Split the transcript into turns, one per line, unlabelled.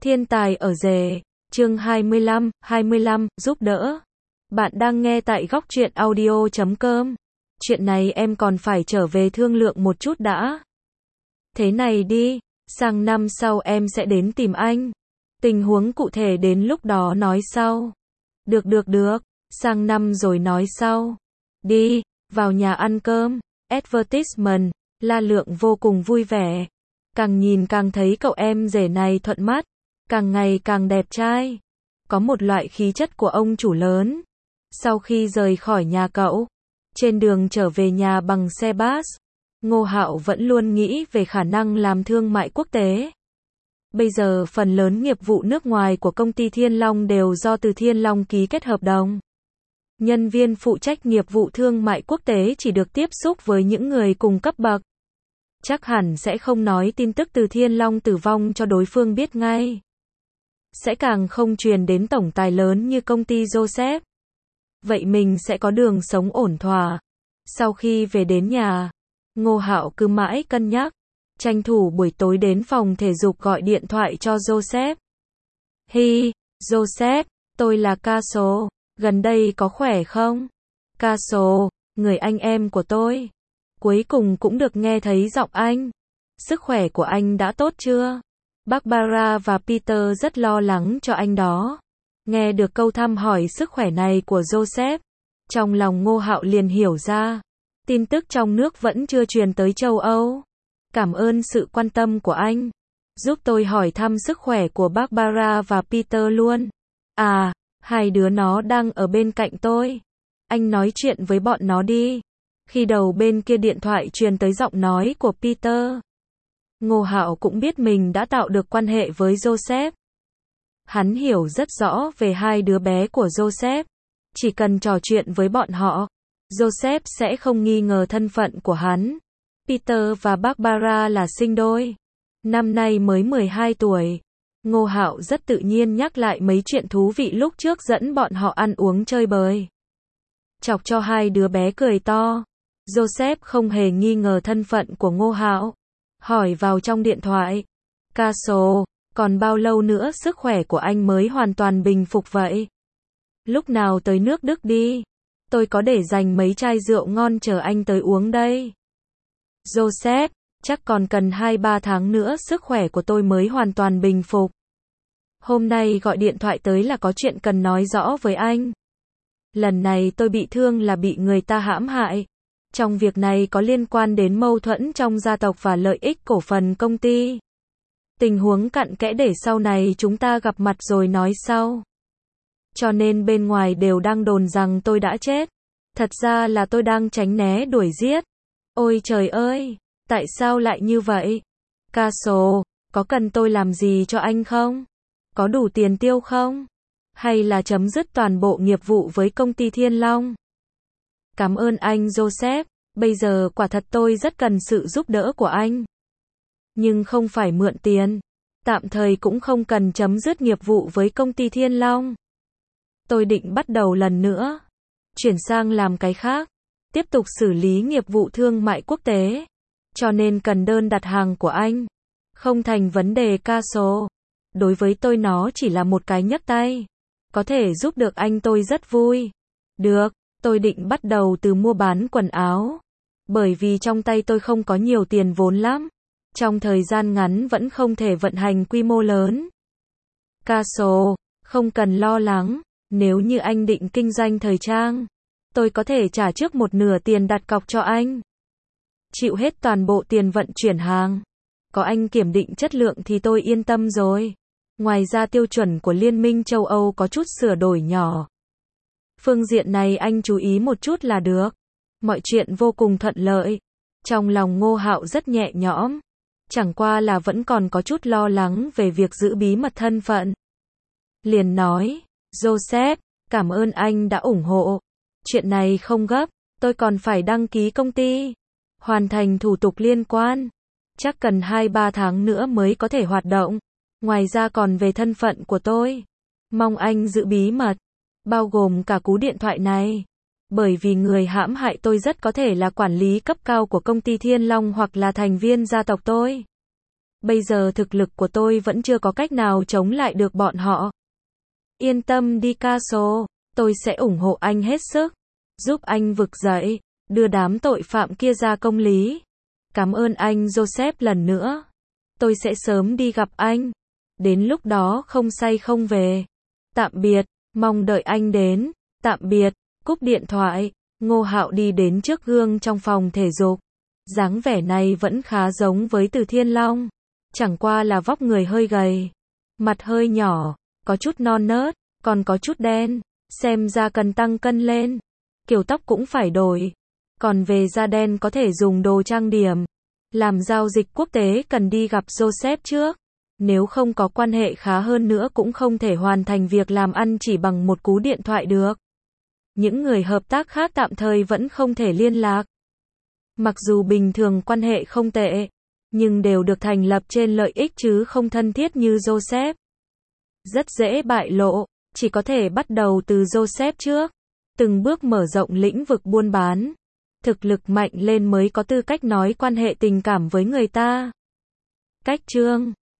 Thiên tài ở rể, chương 25, giúp đỡ. Bạn đang nghe tại góc truyện audio.com. Chuyện này em còn phải trở về thương lượng một chút đã. Thế này đi, sang năm sau em sẽ đến tìm anh. Tình huống cụ thể đến lúc đó nói sau. Được, sang năm rồi nói sau. Đi, vào nhà ăn cơm. Advertisement, La Lượng vô cùng vui vẻ. Càng nhìn càng thấy cậu em rể này thuận mắt, càng ngày càng đẹp trai. Có một loại khí chất của ông chủ lớn. Sau khi rời khỏi nhà cậu, trên đường trở về nhà bằng xe bus, Ngô Hạo vẫn luôn nghĩ về khả năng làm thương mại quốc tế. Bây giờ phần lớn nghiệp vụ nước ngoài của công ty Thiên Long đều do Từ Thiên Long ký kết hợp đồng. Nhân viên phụ trách nghiệp vụ thương mại quốc tế chỉ được tiếp xúc với những người cùng cấp bậc. Chắc hẳn sẽ không nói tin tức Từ Thiên Long tử vong cho đối phương biết ngay. Sẽ càng không truyền đến tổng tài lớn như công ty Joseph. Vậy mình sẽ có đường sống ổn thỏa. Sau khi về đến nhà, Ngô Hạo cứ mãi cân nhắc, tranh thủ buổi tối đến phòng thể dục gọi điện thoại cho Joseph. Hi, Joseph, tôi là Caso, gần đây có khỏe không? Caso, người anh em của tôi. Cuối cùng cũng được nghe thấy giọng anh. Sức khỏe của anh đã tốt chưa? Barbara và Peter rất lo lắng cho anh đó. Nghe được câu thăm hỏi sức khỏe này của Joseph, trong lòng Ngô Hạo liền hiểu ra. Tin tức trong nước vẫn chưa truyền tới châu Âu. Cảm ơn sự quan tâm của anh. Giúp tôi hỏi thăm sức khỏe của Barbara và Peter luôn. À, hai đứa nó đang ở bên cạnh tôi. Anh nói chuyện với bọn nó đi. Khi đầu bên kia điện thoại truyền tới giọng nói của Peter, Ngô Hạo cũng biết mình đã tạo được quan hệ với Joseph. Hắn hiểu rất rõ về hai đứa bé của Joseph. Chỉ cần trò chuyện với bọn họ, Joseph sẽ không nghi ngờ thân phận của hắn. Peter và Barbara là sinh đôi. Năm nay mới 12 tuổi. Ngô Hạo rất tự nhiên nhắc lại mấy chuyện thú vị lúc trước dẫn bọn họ ăn uống chơi bời. Chọc cho hai đứa bé cười to. Joseph không hề nghi ngờ thân phận của Ngô Hạo. Hỏi vào trong điện thoại. Caso, còn bao lâu nữa sức khỏe của anh mới hoàn toàn bình phục vậy? Lúc nào tới nước Đức đi? Tôi có để dành mấy chai rượu ngon chờ anh tới uống đây. Joseph, chắc còn cần 2-3 tháng nữa sức khỏe của tôi mới hoàn toàn bình phục. Hôm nay gọi điện thoại tới là có chuyện cần nói rõ với anh. Lần này tôi bị thương là bị người ta hãm hại. Trong việc này có liên quan đến mâu thuẫn trong gia tộc và lợi ích cổ phần công ty. Tình huống cặn kẽ để sau này chúng ta gặp mặt rồi nói sau. Cho nên bên ngoài đều đang đồn rằng tôi đã chết. Thật ra là tôi đang tránh né đuổi giết. Ôi trời ơi, tại sao lại như vậy? Caso, có cần tôi làm gì cho anh không? Có đủ tiền tiêu không? Hay là chấm dứt toàn bộ nghiệp vụ với công ty Thiên Long? Cảm ơn anh Joseph, bây giờ quả thật tôi rất cần sự giúp đỡ của anh. Nhưng không phải mượn tiền. Tạm thời cũng không cần chấm dứt nghiệp vụ với công ty Thiên Long. Tôi định bắt đầu lần nữa. Chuyển sang làm cái khác. Tiếp tục xử lý nghiệp vụ thương mại quốc tế. Cho nên cần đơn đặt hàng của anh. Không thành vấn đề Caso. Đối với tôi nó chỉ là một cái nhấc tay. Có thể giúp được anh tôi rất vui. Được, tôi định bắt đầu từ mua bán quần áo. Bởi vì trong tay tôi không có nhiều tiền vốn lắm. Trong thời gian ngắn vẫn không thể vận hành quy mô lớn. Caso, không cần lo lắng. Nếu như anh định kinh doanh thời trang, tôi có thể trả trước một nửa tiền đặt cọc cho anh. Chịu hết toàn bộ tiền vận chuyển hàng. Có anh kiểm định chất lượng thì tôi yên tâm rồi. Ngoài ra tiêu chuẩn của Liên minh châu Âu có chút sửa đổi nhỏ. Phương diện này anh chú ý một chút là được. Mọi chuyện vô cùng thuận lợi. Trong lòng Ngô Hạo rất nhẹ nhõm. Chẳng qua là vẫn còn có chút lo lắng về việc giữ bí mật thân phận. Liền nói, Joseph, cảm ơn anh đã ủng hộ. Chuyện này không gấp, tôi còn phải đăng ký công ty. Hoàn thành thủ tục liên quan. Chắc cần 2-3 tháng nữa mới có thể hoạt động. Ngoài ra còn về thân phận của tôi. Mong anh giữ bí mật. Bao gồm cả cú điện thoại này. Bởi vì người hãm hại tôi rất có thể là quản lý cấp cao của công ty Thiên Long hoặc là thành viên gia tộc tôi. Bây giờ thực lực của tôi vẫn chưa có cách nào chống lại được bọn họ. Yên tâm đi Castle, tôi sẽ ủng hộ anh hết sức, giúp anh vực dậy, đưa đám tội phạm kia ra công lý. Cảm ơn anh Joseph lần nữa. Tôi sẽ sớm đi gặp anh. Đến lúc đó không say không về. Tạm biệt, mong đợi anh đến. Tạm biệt, cúp điện thoại. Ngô Hạo đi đến trước gương trong phòng thể dục. Dáng vẻ này vẫn khá giống với Từ Thiên Long. Chẳng qua là vóc người hơi gầy. Mặt hơi nhỏ, có chút non nớt, còn có chút đen. Xem ra cần tăng cân lên. Kiểu tóc cũng phải đổi. Còn về da đen có thể dùng đồ trang điểm. Làm giao dịch quốc tế cần đi gặp Joseph trước. Nếu không có quan hệ khá hơn nữa cũng không thể hoàn thành việc làm ăn chỉ bằng một cú điện thoại được. Những người hợp tác khác tạm thời vẫn không thể liên lạc. Mặc dù bình thường quan hệ không tệ, nhưng đều được thành lập trên lợi ích chứ không thân thiết như Joseph. Rất dễ bại lộ, chỉ có thể bắt đầu từ Joseph trước. Từng bước mở rộng lĩnh vực buôn bán. Thực lực mạnh lên mới có tư cách nói quan hệ tình cảm với người ta. Cách chương